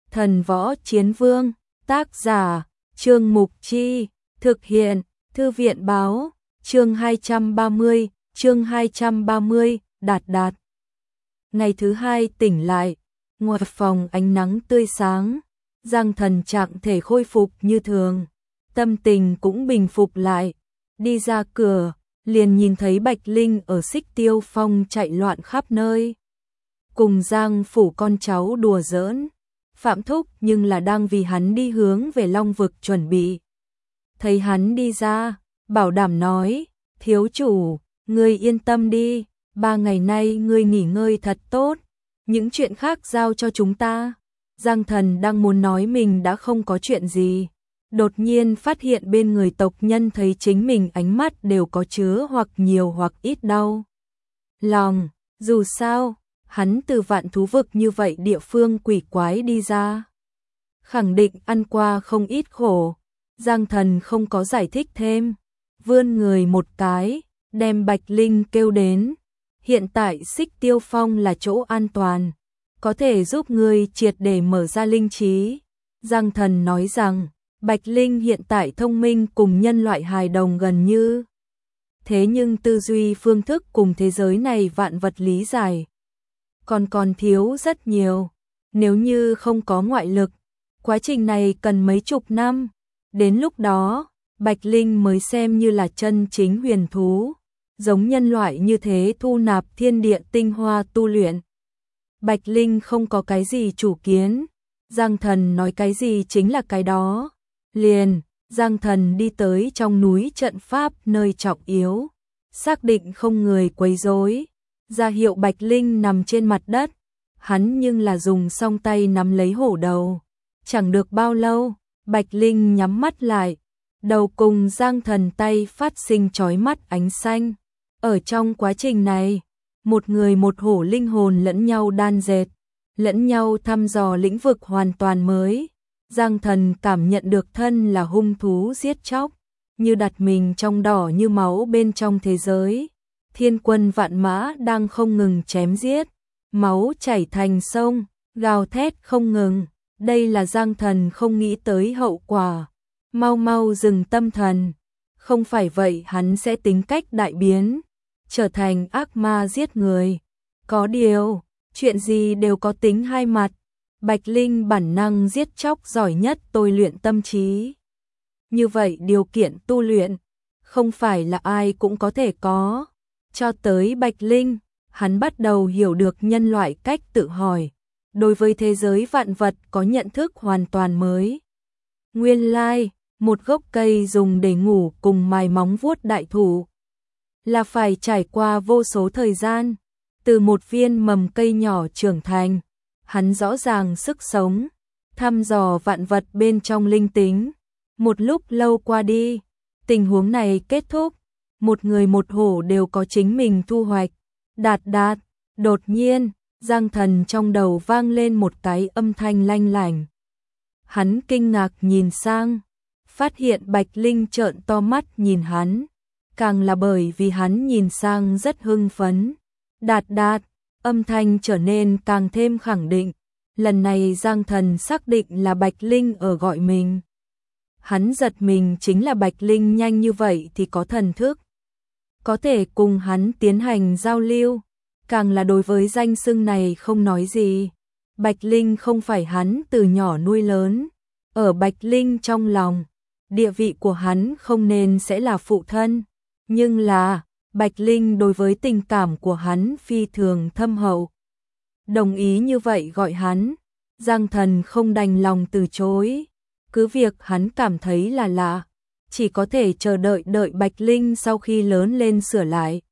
Thần Võ Chiến Vương, tác giả, Trương Mục Chi, thực hiện, Thư viện Báo, chương 230, Đạt Đạt. Ngày thứ hai tỉnh lại, ngoài phòng ánh nắng tươi sáng, Giang Thần trạng thể khôi phục như thường, tâm tình cũng bình phục lại, đi ra cửa, liền nhìn thấy Bạch Linh ở Xích Tiêu Phong chạy loạn khắp nơi. Cùng Giang phủ con cháu đùa giỡn, Phạm Thúc nhưng là đang vì hắn đi hướng về Long Vực chuẩn bị. Thấy hắn đi ra, bảo đảm nói, thiếu chủ, ngươi yên tâm đi, 3 ngày nay ngươi nghỉ ngơi thật tốt, những chuyện khác giao cho chúng ta. Giang Thần đang muốn nói mình đã không có chuyện gì, đột nhiên phát hiện bên người tộc nhân thấy chính mình ánh mắt đều có chứa hoặc nhiều hoặc ít đau lòng. Dù sao, hắn từ Vạn Thú Vực như vậy địa phương quỷ quái đi ra, khẳng định ăn qua không ít khổ. Giang Thần không có giải thích thêm, vươn người một cái, đem Bạch Linh kêu đến. Hiện tại Xích Tiêu Phong là chỗ an toàn, có thể giúp ngươi triệt để mở ra linh trí. Giang Thần nói rằng, Bạch Linh hiện tại thông minh cùng nhân loại hài đồng gần như. Thế nhưng tư duy phương thức cùng thế giới này vạn vật lý giải còn thiếu rất nhiều. Nếu như không có ngoại lực, quá trình này cần mấy chục năm. Đến lúc đó, Bạch Linh mới xem như là chân chính huyền thú, giống nhân loại như thế thu nạp thiên địa tinh hoa tu luyện. Bạch Linh không có cái gì chủ kiến, Giang Thần nói cái gì chính là cái đó. Liền, Giang Thần đi tới trong núi trận pháp nơi trọng yếu, xác định không người quấy rối, ra hiệu Bạch Linh nằm trên mặt đất. Hắn nhưng là dùng song tay nắm lấy hổ đầu. Chẳng được bao lâu, Bạch Linh nhắm mắt lại, đầu cùng Giang Thần tay phát sinh chói mắt ánh xanh. Ở trong quá trình này, một người một hổ linh hồn lẫn nhau đan dệt, lẫn nhau thăm dò lĩnh vực hoàn toàn mới. Giang Thần cảm nhận được thân là hung thú giết chóc, như đặt mình trong đỏ như máu bên trong thế giới. Thiên quân vạn mã đang không ngừng chém giết, máu chảy thành sông, gào thét không ngừng. Đây là Giang Thần không nghĩ tới hậu quả. Mau mau dừng tâm thần, không phải vậy hắn sẽ tính cách đại biến, trở thành ác ma giết người. Có điều, chuyện gì đều có tính hai mặt. Bạch Linh bản năng giết chóc giỏi nhất tôi luyện tâm trí. Như vậy điều kiện tu luyện, không phải là ai cũng có thể có. Cho tới Bạch Linh, hắn bắt đầu hiểu được nhân loại cách tự hỏi. Đối với thế giới vạn vật có nhận thức hoàn toàn mới. Nguyên lai, một gốc cây dùng để ngủ cùng mài móng vuốt đại thụ, là phải trải qua vô số thời gian, từ một viên mầm cây nhỏ trưởng thành. Hắn rõ ràng sức sống, thăm dò vạn vật bên trong linh tính. Một lúc lâu qua đi, tình huống này kết thúc, một người một hổ đều có chính mình thu hoạch. Đạt đạt, đột nhiên, Giang Thần trong đầu vang lên một cái âm thanh lanh lảnh. Hắn kinh ngạc nhìn sang, phát hiện Bạch Linh trợn to mắt nhìn hắn, càng là bởi vì hắn nhìn sang rất hưng phấn. Đạt đạt, âm thanh trở nên càng thêm khẳng định. Lần này Giang Thần xác định là Bạch Linh ở gọi mình. Hắn giật mình, chính là Bạch Linh nhanh như vậy thì có thần thức, có thể cùng hắn tiến hành giao lưu. Càng là đối với danh xưng này không nói gì. Bạch Linh không phải hắn từ nhỏ nuôi lớn. Ở Bạch Linh trong lòng, địa vị của hắn không nên sẽ là phụ thân. Nhưng là, Bạch Linh đối với tình cảm của hắn phi thường thâm hậu. Đồng ý như vậy gọi hắn, Giang Thần không đành lòng từ chối. Cứ việc hắn cảm thấy là lạ, chỉ có thể chờ đợi Bạch Linh sau khi lớn lên sửa lại.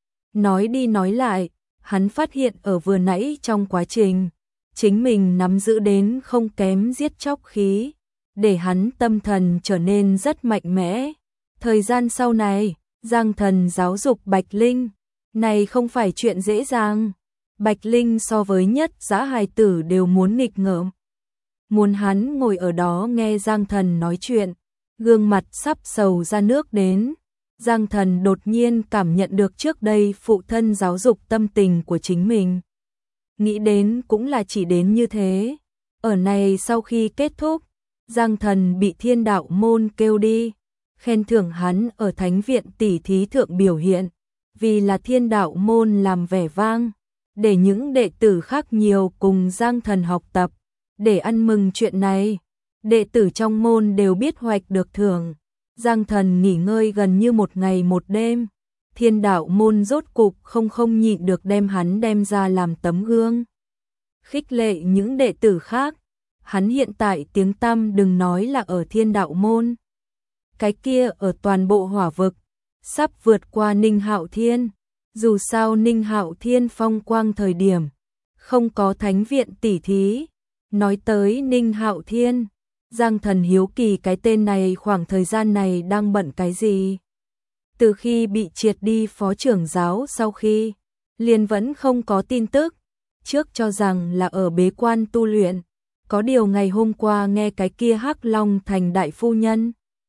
Nói đi nói lại, hắn phát hiện ở vừa nãy trong quá trình, chính mình nắm giữ đến không kém giết chóc khí, để hắn tâm thần trở nên rất mạnh mẽ. Thời gian sau này, Giang Thần giáo dục Bạch Linh, này không phải chuyện dễ dàng. Bạch Linh so với nhất dã hài tử đều muốn nghịch ngợm. Muốn hắn ngồi ở đó nghe Giang Thần nói chuyện, gương mặt sắp sầu ra nước đến. Giang Thần đột nhiên cảm nhận được trước đây phụ thân giáo dục tâm tình của chính mình. Nghĩ đến cũng là chỉ đến như thế. Ở này sau khi kết thúc, Giang Thần bị Thiên Đạo môn kêu đi, khen thưởng hắn ở thánh viện tỷ thí thượng biểu hiện, vì là Thiên Đạo môn làm vẻ vang, để những đệ tử khác nhiều cùng Giang Thần học tập, để ăn mừng chuyện này. Đệ tử trong môn đều biết hoạch được thưởng. Giang Thần nghỉ ngơi gần như một ngày một đêm. Thiên Đạo môn rốt cục không nhịn được đem hắn đem ra làm tấm gương, khích lệ những đệ tử khác. Hắn hiện tại tiếng tăm đừng nói là ở Thiên Đạo môn, cái kia ở toàn bộ hỏa vực sắp vượt qua Ninh Hạo Thiên. Dù sao Ninh Hạo Thiên phong quang thời điểm không có thánh viện tỷ thí. Nói tới Ninh Hạo Thiên, Giang Thần hiếu kỳ cái tên này khoảng thời gian này đang bận cái gì. Từ khi bị triệt đi phó trưởng giáo sau khi, liền vẫn không có tin tức, trước cho rằng là ở bế quan tu luyện. Có điều ngày hôm qua nghe cái kia Hắc Long Thành đại phu nhân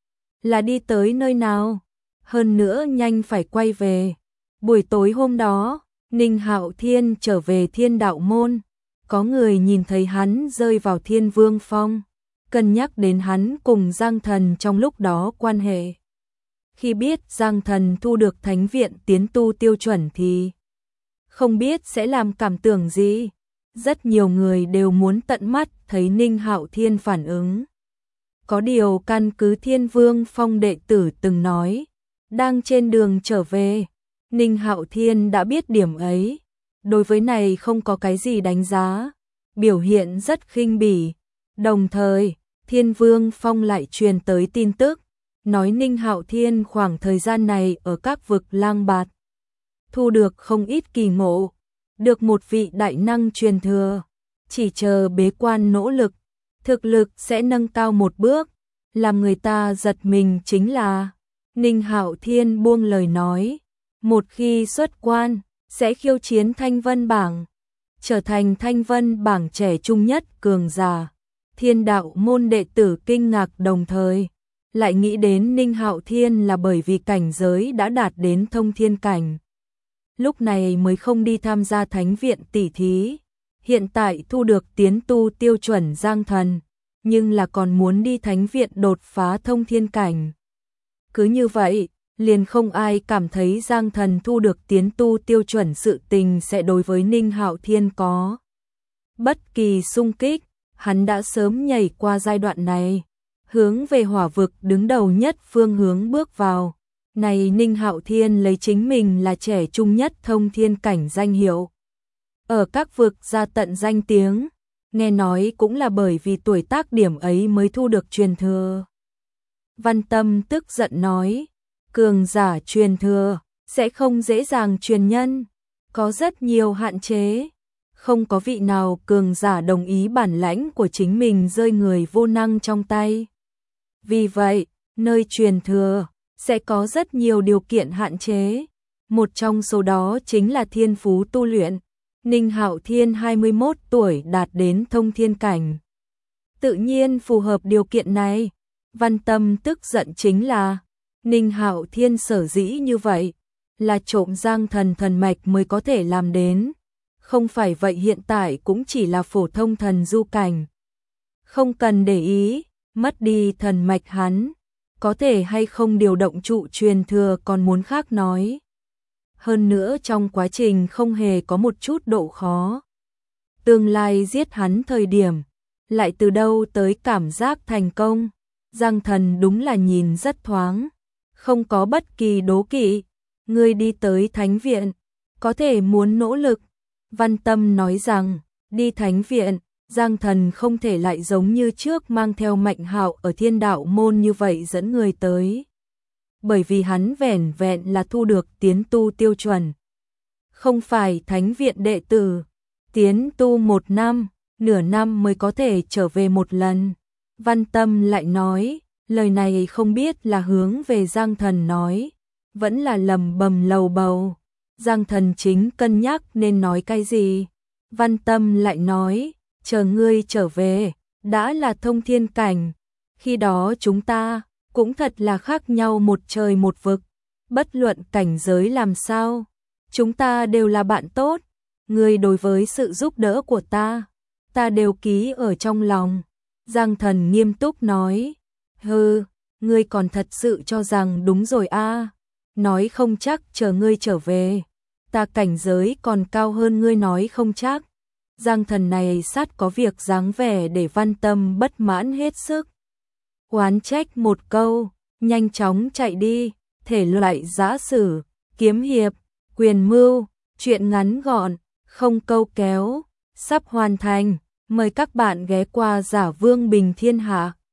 là đi tới nơi nào, hơn nữa nhanh phải quay về. Buổi tối hôm đó, Ninh Hạo Thiên trở về Thiên Đạo môn, có người nhìn thấy hắn rơi vào Thiên Vương Phong, cân nhắc đến hắn cùng Giang Thần trong lúc đó quan hệ. Khi biết Giang Thần thu được thánh viện tiến tu tiêu chuẩn thì không biết sẽ làm cảm tưởng gì. Rất nhiều người đều muốn tận mắt thấy Ninh Hạo Thiên phản ứng. Có điều căn cứ Thiên Vương Phong đệ tử từng nói, đang trên đường trở về, Ninh Hạo Thiên đã biết điểm ấy. Đối với này không có cái gì đánh giá, biểu hiện rất khinh bỉ. Đồng thời, Thiên Vương Phong lại truyền tới tin tức, nói Ninh Hạo Thiên khoảng thời gian này ở các vực lang bạt, thu được không ít kỳ ngộ, được một vị đại năng truyền thừa, chỉ chờ bế quan nỗ lực, thực lực sẽ nâng cao một bước. Làm người ta giật mình chính là, Ninh Hạo Thiên buông lời nói, một khi xuất quan, sẽ khiêu chiến Thanh Vân bảng, trở thành Thanh Vân bảng trẻ trung nhất cường giả. Thiên Đạo môn đệ tử kinh ngạc, đồng thời lại nghĩ đến Ninh Hạo Thiên là bởi vì cảnh giới đã đạt đến thông thiên cảnh, lúc này mới không đi tham gia thánh viện tỷ thí. Hiện tại thu được tiến tu tiêu chuẩn Giang Thần, nhưng là còn muốn đi thánh viện đột phá thông thiên cảnh. Cứ như vậy, liền không ai cảm thấy Giang Thần thu được tiến tu tiêu chuẩn sự tình sẽ đối với Ninh Hạo Thiên có bất kỳ xung kích. Hắn đã sớm nhảy qua giai đoạn này, hướng về hỏa vực đứng đầu nhất phương hướng bước vào. Này Ninh Hạo Thiên lấy chính mình là trẻ trung nhất thông thiên cảnh danh hiệu, ở các vực ra tận danh tiếng, nghe nói cũng là bởi vì tuổi tác điểm ấy mới thu được truyền thừa. Văn Tâm tức giận nói, cường giả truyền thừa sẽ không dễ dàng truyền nhân, có rất nhiều hạn chế. Không có vị nào cường giả đồng ý bản lãnh của chính mình rơi người vô năng trong tay. Vì vậy, nơi truyền thừa sẽ có rất nhiều điều kiện hạn chế. Một trong số đó chính là thiên phú tu luyện. Ninh Hạo Thiên 21 tuổi đạt đến thông thiên cảnh, tự nhiên phù hợp điều kiện này. Văn Tâm tức giận chính là, Ninh Hạo Thiên sở dĩ như vậy, là trộm Giang Thần thần mạch mới có thể làm đến. Không phải vậy hiện tại cũng chỉ là phổ thông thần du cảnh. Không cần để ý, mất đi thần mạch hắn, có thể hay không điều động trụ truyền thừa còn muốn khác nói. Hơn nữa trong quá trình không hề có một chút độ khó. Tương lai giết hắn thời điểm, lại từ đâu tới cảm giác thành công. Giang Thần đúng là nhìn rất thoáng, không có bất kỳ đố kỵ. Ngươi đi tới thánh viện, có thể muốn nỗ lực. Văn Tâm nói rằng, đi thánh viện, Giang Thần không thể lại giống như trước mang theo Mạnh Hạo ở Thiên Đạo môn như vậy dẫn người tới. Bởi vì hắn vẻn vẹn là thu được tiến tu tiêu chuẩn, không phải thánh viện đệ tử, tiến tu 1 năm, nửa năm mới có thể trở về một lần. Văn Tâm lại nói, lời này không biết là hướng về Giang Thần nói, vẫn là lầm bầm lầu bầu. Giang Thần chính cân nhắc nên nói cái gì. Văn Tâm lại nói, chờ ngươi trở về, đã là thông thiên cảnh, khi đó chúng ta cũng thật là khác nhau một trời một vực. Bất luận cảnh giới làm sao, chúng ta đều là bạn tốt. Ngươi đối với sự giúp đỡ của ta, ta đều ký ở trong lòng. Giang Thần nghiêm túc nói, hừ, ngươi còn thật sự cho rằng đúng rồi a? Nói không chắc chờ ngươi trở về, ta cảnh giới còn cao hơn ngươi nói không chắc. Giang Thần này sát có việc dáng vẻ để Văn Tâm bất mãn hết sức. Oán trách một câu, nhanh chóng chạy đi, thể loại giã sử, kiếm hiệp, quyền mưu, truyện ngắn gọn, không câu kéo, sắp hoàn thành. Mời các bạn ghé qua Giả Vương Bình Thiên Hạ.